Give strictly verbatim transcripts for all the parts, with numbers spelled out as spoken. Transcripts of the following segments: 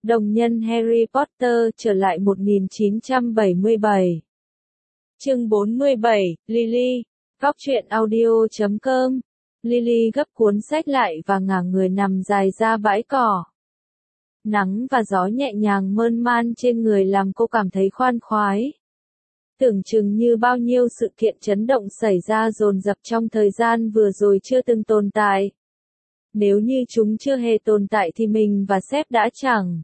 Đồng nhân Harry Potter trở lại một nghìn chín trăm bảy mươi bảy. Chương bốn mươi bảy, Lily, góc truyện audio chấm com. Lily gấp cuốn sách lại và ngả người nằm dài ra bãi cỏ. Nắng và gió nhẹ nhàng mơn man trên người làm cô cảm thấy khoan khoái. Tưởng chừng như bao nhiêu sự kiện chấn động xảy ra dồn dập trong thời gian vừa rồi chưa từng tồn tại. Nếu như chúng chưa hề tồn tại thì mình và sếp đã chẳng.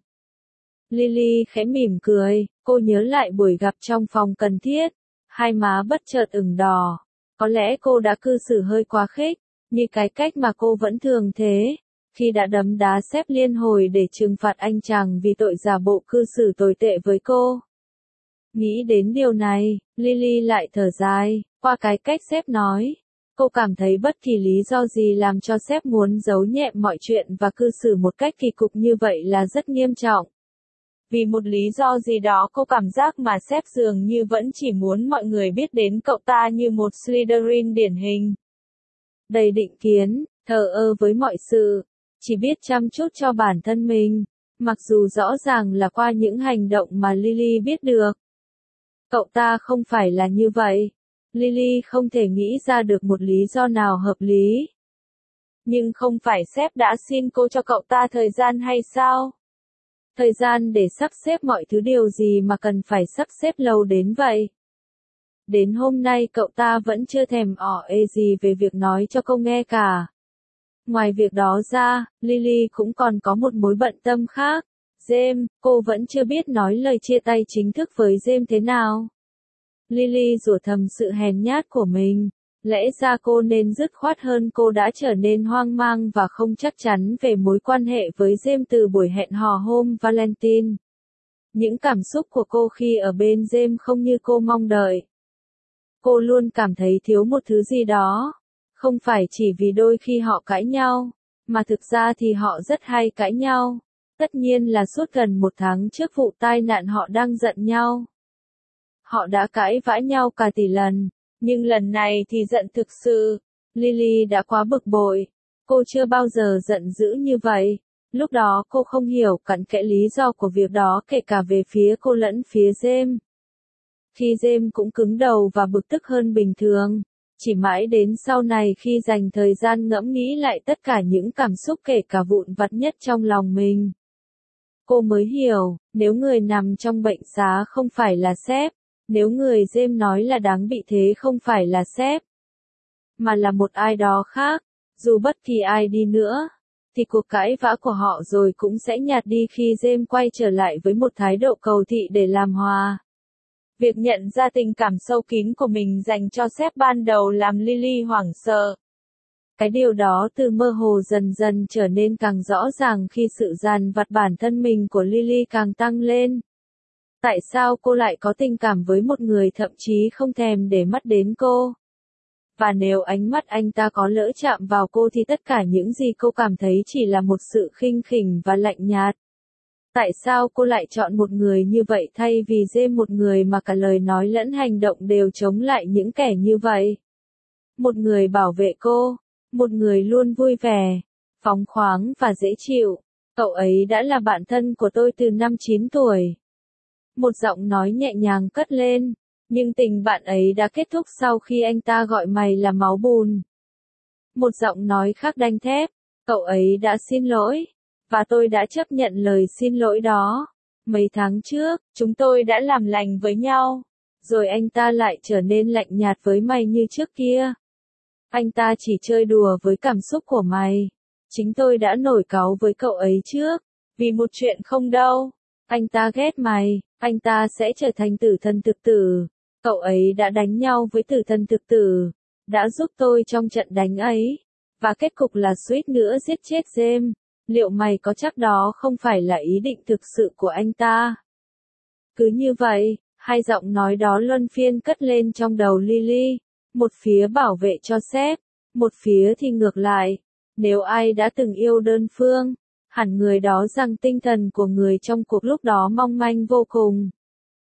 Lily khẽ mỉm cười, cô nhớ lại buổi gặp trong phòng cần thiết, hai má bất chợt ửng đỏ. Có lẽ cô đã cư xử hơi quá khích, như cái cách mà cô vẫn thường thế, khi đã đấm đá sếp liên hồi để trừng phạt anh chàng vì tội giả bộ cư xử tồi tệ với cô. Nghĩ đến điều này, Lily lại thở dài, qua cái cách sếp nói. Cô cảm thấy bất kỳ lý do gì làm cho sếp muốn giấu nhẹm mọi chuyện và cư xử một cách kỳ cục như vậy là rất nghiêm trọng. Vì một lý do gì đó cô cảm giác mà sếp dường như vẫn chỉ muốn mọi người biết đến cậu ta như một Slytherin điển hình. Đầy định kiến, thờ ơ với mọi sự, chỉ biết chăm chút cho bản thân mình, mặc dù rõ ràng là qua những hành động mà Lily biết được. Cậu ta không phải là như vậy. Lily không thể nghĩ ra được một lý do nào hợp lý. Nhưng không phải sếp đã xin cô cho cậu ta thời gian hay sao? Thời gian để sắp xếp mọi thứ điều gì mà cần phải sắp xếp lâu đến vậy? Đến hôm nay cậu ta vẫn chưa thèm ỏ ê gì về việc nói cho cô nghe cả. Ngoài việc đó ra, Lily cũng còn có một mối bận tâm khác. James, cô vẫn chưa biết nói lời chia tay chính thức với James thế nào. Lily rủa thầm sự hèn nhát của mình. Lẽ ra cô nên dứt khoát hơn, cô đã trở nên hoang mang và không chắc chắn về mối quan hệ với James từ buổi hẹn hò hôm Valentine. Những cảm xúc của cô khi ở bên James không như cô mong đợi. Cô luôn cảm thấy thiếu một thứ gì đó. Không phải chỉ vì đôi khi họ cãi nhau, mà thực ra thì họ rất hay cãi nhau. Tất nhiên là suốt gần một tháng trước vụ tai nạn họ đang giận nhau. Họ đã cãi vã nhau cả tỷ lần. Nhưng lần này thì giận thực sự. Lily đã quá bực bội. Cô chưa bao giờ giận dữ như vậy. Lúc đó cô không hiểu cặn kẽ lý do của việc đó, kể cả về phía cô lẫn phía James. Khi James cũng cứng đầu và bực tức hơn bình thường. Chỉ mãi đến sau này khi dành thời gian ngẫm nghĩ lại tất cả những cảm xúc kể cả vụn vặt nhất trong lòng mình. Cô mới hiểu, nếu người nằm trong bệnh xá không phải là sếp. Nếu người James nói là đáng bị thế không phải là sếp, mà là một ai đó khác, dù bất kỳ ai đi nữa, thì cuộc cãi vã của họ rồi cũng sẽ nhạt đi khi James quay trở lại với một thái độ cầu thị để làm hòa. Việc nhận ra tình cảm sâu kín của mình dành cho sếp ban đầu làm Lily hoảng sợ. Cái điều đó từ mơ hồ dần dần trở nên càng rõ ràng khi sự dằn vặt bản thân mình của Lily càng tăng lên. Tại sao cô lại có tình cảm với một người thậm chí không thèm để mắt đến cô? Và nếu ánh mắt anh ta có lỡ chạm vào cô thì tất cả những gì cô cảm thấy chỉ là một sự khinh khỉnh và lạnh nhạt. Tại sao cô lại chọn một người như vậy thay vì James, một người mà cả lời nói lẫn hành động đều chống lại những kẻ như vậy? Một người bảo vệ cô, một người luôn vui vẻ, phóng khoáng và dễ chịu. Cậu ấy đã là bạn thân của tôi từ năm chín tuổi. Một giọng nói nhẹ nhàng cất lên, nhưng tình bạn ấy đã kết thúc sau khi anh ta gọi mày là máu bùn. Một giọng nói khác đanh thép, cậu ấy đã xin lỗi, và tôi đã chấp nhận lời xin lỗi đó. Mấy tháng trước, chúng tôi đã làm lành với nhau, rồi anh ta lại trở nên lạnh nhạt với mày như trước kia. Anh ta chỉ chơi đùa với cảm xúc của mày. Chính tôi đã nổi cáu với cậu ấy trước, vì một chuyện không đâu. Anh ta ghét mày, anh ta sẽ trở thành tử thần thực tử. Cậu ấy đã đánh nhau với tử thần thực tử, đã giúp tôi trong trận đánh ấy, và kết cục là suýt nữa giết chết James. Liệu mày có chắc đó không phải là ý định thực sự của anh ta? Cứ như vậy, hai giọng nói đó luân phiên cất lên trong đầu Lily, một phía bảo vệ cho sếp, một phía thì ngược lại. Nếu ai đã từng yêu đơn phương, hẳn người đó rằng tinh thần của người trong cuộc lúc đó mong manh vô cùng.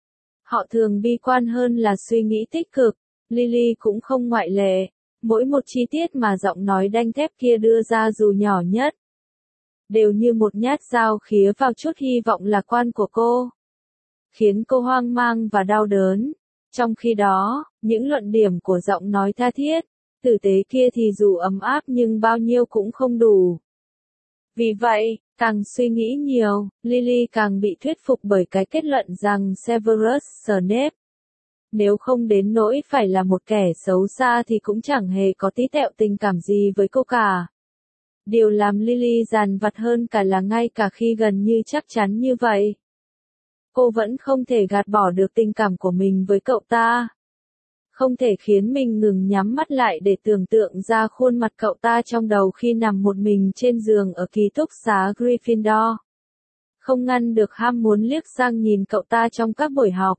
Họ thường bi quan hơn là suy nghĩ tích cực, Lily cũng không ngoại lệ. Mỗi một chi tiết mà giọng nói đanh thép kia đưa ra dù nhỏ nhất, đều như một nhát dao khía vào chút hy vọng lạc quan của cô, khiến cô hoang mang và đau đớn. Trong khi đó, những luận điểm của giọng nói tha thiết, tử tế kia thì dù ấm áp nhưng bao nhiêu cũng không đủ. Vì vậy, càng suy nghĩ nhiều, Lily càng bị thuyết phục bởi cái kết luận rằng Severus Snape, nếu không đến nỗi phải là một kẻ xấu xa thì cũng chẳng hề có tí tẹo tình cảm gì với cô cả. Điều làm Lily dằn vặt hơn cả là ngay cả khi gần như chắc chắn như vậy, cô vẫn không thể gạt bỏ được tình cảm của mình với cậu ta. Không thể khiến mình ngừng nhắm mắt lại để tưởng tượng ra khuôn mặt cậu ta trong đầu khi nằm một mình trên giường ở ký túc xá Gryffindor. Không ngăn được ham muốn liếc sang nhìn cậu ta trong các buổi học.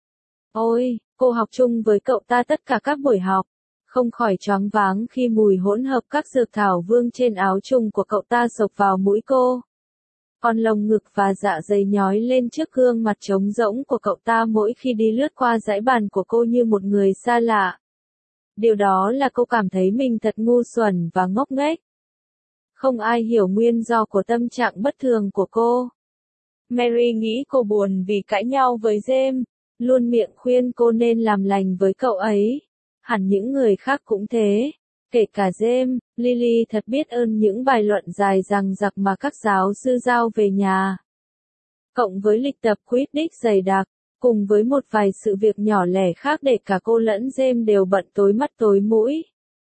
Ôi, cô học chung với cậu ta tất cả các buổi học, không khỏi choáng váng khi mùi hỗn hợp các dược thảo vương trên áo chung của cậu ta xộc vào mũi cô. Còn lồng ngực và dạ dày nhói lên trước gương mặt trống rỗng của cậu ta mỗi khi đi lướt qua dãy bàn của cô như một người xa lạ. Điều đó là cô cảm thấy mình thật ngu xuẩn và ngốc nghếch. Không ai hiểu nguyên do của tâm trạng bất thường của cô. Mary nghĩ cô buồn vì cãi nhau với James, luôn miệng khuyên cô nên làm lành với cậu ấy. Hẳn những người khác cũng thế. Kể cả James, Lily thật biết ơn những bài luận dài dằng dặc mà các giáo sư giao về nhà. Cộng với lịch tập Quidditch dày đặc, cùng với một vài sự việc nhỏ lẻ khác để cả cô lẫn James đều bận tối mắt tối mũi.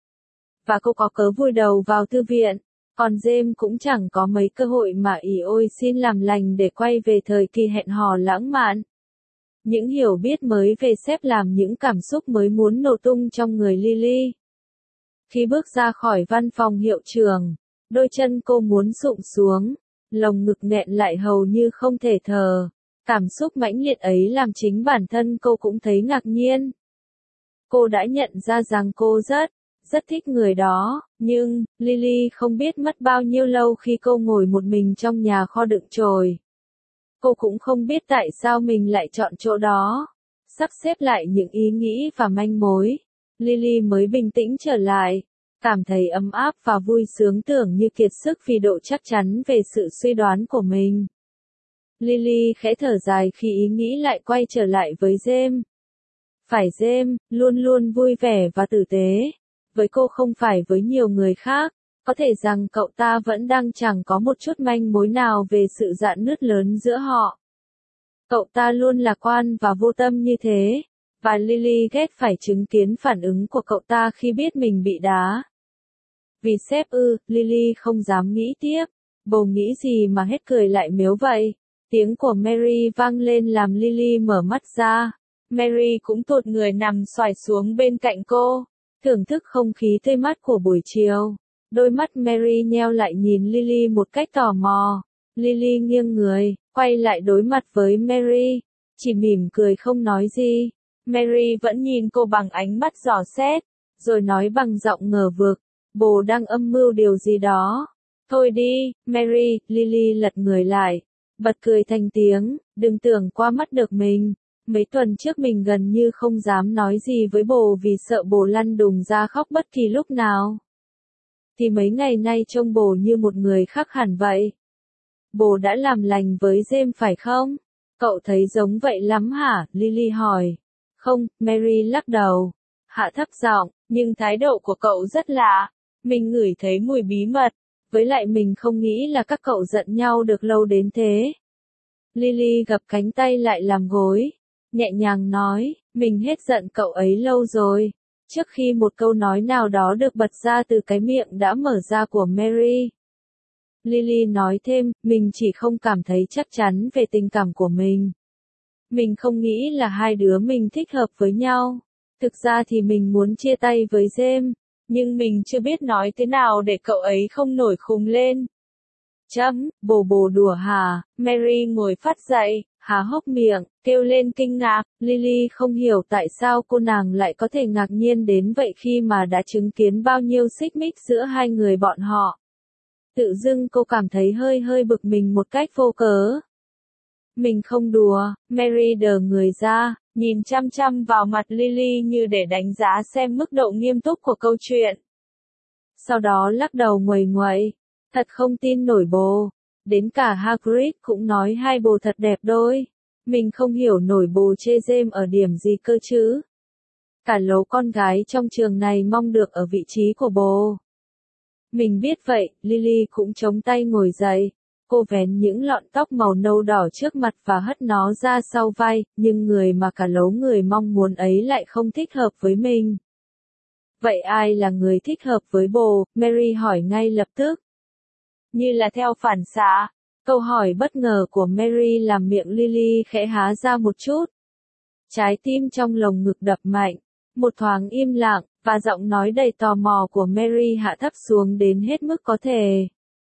Và cô có cớ vùi đầu vào thư viện, còn James cũng chẳng có mấy cơ hội mà ỉ ôi xin làm lành để quay về thời kỳ hẹn hò lãng mạn. Những hiểu biết mới về sếp làm những cảm xúc mới muốn nổ tung trong người Lily. Khi bước ra khỏi văn phòng hiệu trưởng, đôi chân cô muốn sụp xuống, lồng ngực nghẹn lại hầu như không thể thở. Cảm xúc mãnh liệt ấy làm chính bản thân cô cũng thấy ngạc nhiên. Cô đã nhận ra rằng cô rất, rất thích người đó, nhưng, Lily không biết mất bao nhiêu lâu khi cô ngồi một mình trong nhà kho đựng chồi. Cô cũng không biết tại sao mình lại chọn chỗ đó. Sắp xếp lại những ý nghĩ và manh mối, Lily mới bình tĩnh trở lại, cảm thấy ấm áp và vui sướng tưởng như kiệt sức vì độ chắc chắn về sự suy đoán của mình. Lily khẽ thở dài khi ý nghĩ lại quay trở lại với James. Phải James, luôn luôn vui vẻ và tử tế. Với cô không phải với nhiều người khác, có thể rằng cậu ta vẫn đang chẳng có một chút manh mối nào về sự rạn nứt lớn giữa họ. Cậu ta luôn lạc quan và vô tâm như thế, và Lily ghét phải chứng kiến phản ứng của cậu ta khi biết mình bị đá. Vì sếp ư, Lily không dám nghĩ tiếp, bồ nghĩ gì mà hết cười lại mếu vậy. Tiếng của Mary vang lên làm Lily mở mắt ra. Mary cũng tụt người nằm xoài xuống bên cạnh cô, thưởng thức không khí tươi mát của buổi chiều. Đôi mắt Mary nheo lại nhìn Lily một cách tò mò. Lily nghiêng người, quay lại đối mặt với Mary, chỉ mỉm cười không nói gì. Mary vẫn nhìn cô bằng ánh mắt dò xét, rồi nói bằng giọng ngờ vực, bồ đang âm mưu điều gì đó. Thôi đi, Mary, Lily lật người lại, bật cười thành tiếng, đừng tưởng qua mắt được mình. Mấy tuần trước mình gần như không dám nói gì với bồ vì sợ bồ lăn đùng ra khóc bất kỳ lúc nào. Thì mấy ngày nay trông bồ như một người khác hẳn vậy. Bồ đã làm lành với James phải không? Cậu thấy giống vậy lắm hả? Lily hỏi. Không, Mary lắc đầu. Hạ thấp giọng, nhưng thái độ của cậu rất lạ. Mình ngửi thấy mùi bí mật. Với lại mình không nghĩ là các cậu giận nhau được lâu đến thế. Lily gập cánh tay lại làm gối, nhẹ nhàng nói, mình hết giận cậu ấy lâu rồi. Trước khi một câu nói nào đó được bật ra từ cái miệng đã mở ra của Mary. Lily nói thêm, mình chỉ không cảm thấy chắc chắn về tình cảm của mình. Mình không nghĩ là hai đứa mình thích hợp với nhau. Thực ra thì mình muốn chia tay với James, nhưng mình chưa biết nói thế nào để cậu ấy không nổi khùng lên. Chấm, bồ bồ đùa hả? Mary ngồi phát dậy, há hốc miệng, kêu lên kinh ngạc. Lily không hiểu tại sao cô nàng lại có thể ngạc nhiên đến vậy khi mà đã chứng kiến bao nhiêu xích mích giữa hai người bọn họ. Tự dưng cô cảm thấy hơi hơi bực mình một cách vô cớ. Mình không đùa, Mary đờ người ra, nhìn chăm chăm vào mặt Lily như để đánh giá xem mức độ nghiêm túc của câu chuyện. Sau đó lắc đầu nguầy nguậy, thật không tin nổi bồ, Đến cả Hagrid cũng nói hai bồ thật đẹp đôi. Mình không hiểu nổi bồ chê James ở điểm gì cơ chứ. Cả lố con gái trong trường này mong được ở vị trí của bồ. Mình biết vậy, Lily cũng chống tay ngồi dậy. Cô vén những lọn tóc màu nâu đỏ trước mặt và hất nó ra sau vai, nhưng người mà cả lố người mong muốn ấy lại không thích hợp với mình. Vậy ai là người thích hợp với bồ? Mary hỏi ngay lập tức. Như là theo phản xạ. Câu hỏi bất ngờ của Mary làm miệng Lily khẽ há ra một chút. Trái tim trong lồng ngực đập mạnh. Một thoáng im lặng, và giọng nói đầy tò mò của Mary hạ thấp xuống đến hết mức có thể.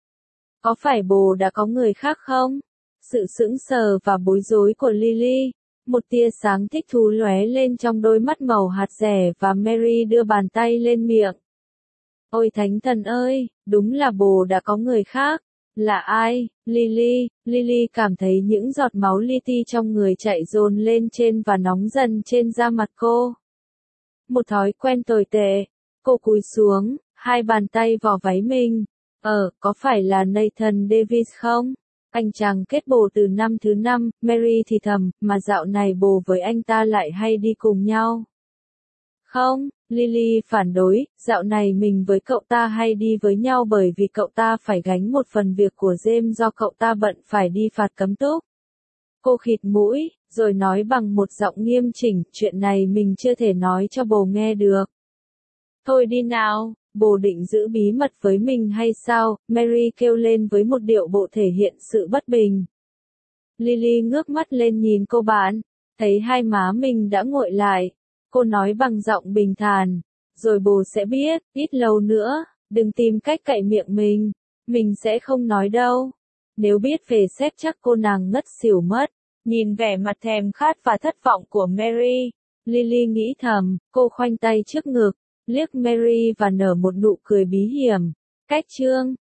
Có phải bồ đã có người khác không? Sự sững sờ và bối rối của Lily. Một tia sáng thích thú lóe lên trong đôi mắt màu hạt dẻ và Mary đưa bàn tay lên miệng. Ôi thánh thần ơi, đúng là bồ đã có người khác. Là ai? Lily, Lily cảm thấy những giọt máu li ti trong người chạy dồn lên trên và nóng dần trên da mặt cô. Một thói quen tồi tệ. Cô cúi xuống, hai bàn tay vò váy mình. Ờ, có phải là Nathan Davis không? Anh chàng kết bồ từ năm thứ năm, Mary thì thầm, mà dạo này bồ với anh ta lại hay đi cùng nhau. Không, Lily phản đối, dạo này mình với cậu ta hay đi với nhau bởi vì cậu ta phải gánh một phần việc của James do cậu ta bận phải đi phạt cấm túc. Cô khịt mũi, rồi nói bằng một giọng nghiêm chỉnh, chuyện này mình chưa thể nói cho bồ nghe được. Thôi đi nào, bồ định giữ bí mật với mình hay sao? Mary kêu lên với một điệu bộ thể hiện sự bất bình. Lily ngước mắt lên nhìn cô bạn, thấy hai má mình đã nguội lại. Cô nói bằng giọng bình thản, rồi bồ sẽ biết, ít lâu nữa, đừng tìm cách cậy miệng mình, mình sẽ không nói đâu. Nếu biết về xét chắc cô nàng ngất xỉu mất. Nhìn vẻ mặt thèm khát và thất vọng của Mary, Lily nghĩ thầm, cô khoanh tay trước ngực, liếc Mary và nở một nụ cười bí hiểm. Cách chương